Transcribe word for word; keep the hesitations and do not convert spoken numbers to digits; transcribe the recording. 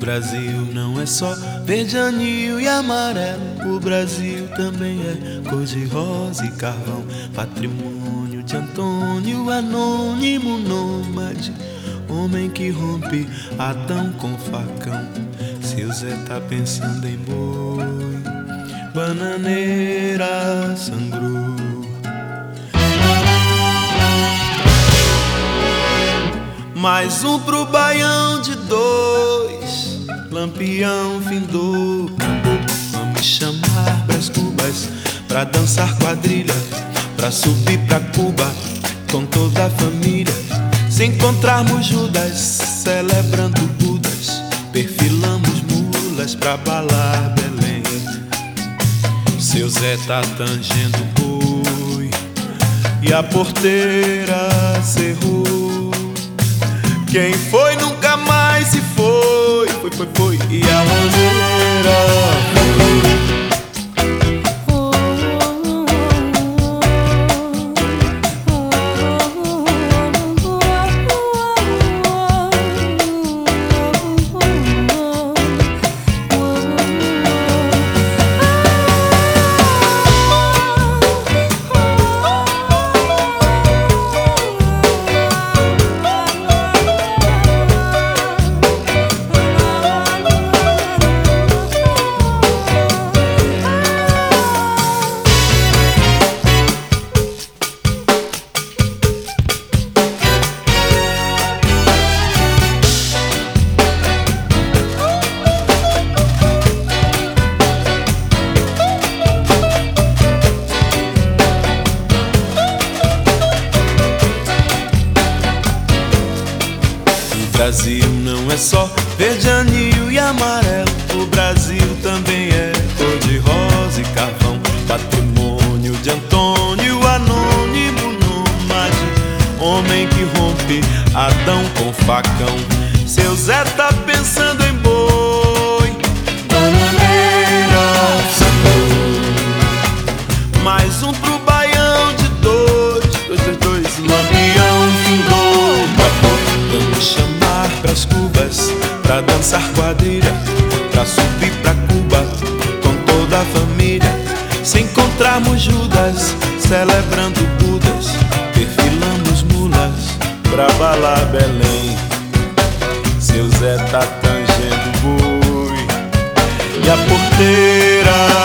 Brasil não é só verde, anil e amarelo. O Brasil também é cor-de-rosa e carvão. Patrimônio de Antônio, anônimo nômade, homem que rompe Adão com facão. Seu Zé tá pensando em boi, bananeira sangrou. Mais um pro baião de dois, Lampião findou. Vamos chamar pras cubas, pra dançar quadrilha, pra subir pra Cuba com toda a família. Se encontrarmos Judas, celebrando Budas, perfilamos mulas pra balar Belém. Seu Zé tá tangendo boi e a porteira cerrou. Quem foi nunca mais se foi, foi, foi, foi, e a roseira foi. O Brasil não é só verde, anil e amarelo. O Brasil também é cor-de-rosa e carvão. Patrimônio de Antônio, anônimo nômade, homem que rompe Adão com facão. Seu Zé tá pensando em boi, bananeira sangrou. Mais um pro baião de dois, dois, dois, dois, Lampião findou. Vamos chamar pras cubas, pra dançar quadrilha, pra subir pra Cuba com toda a família. Se encontrarmos Judas, celebrando Budas, perfilamos mulas pra balar Belém. Seu Zé tá tangendo boi e a porteira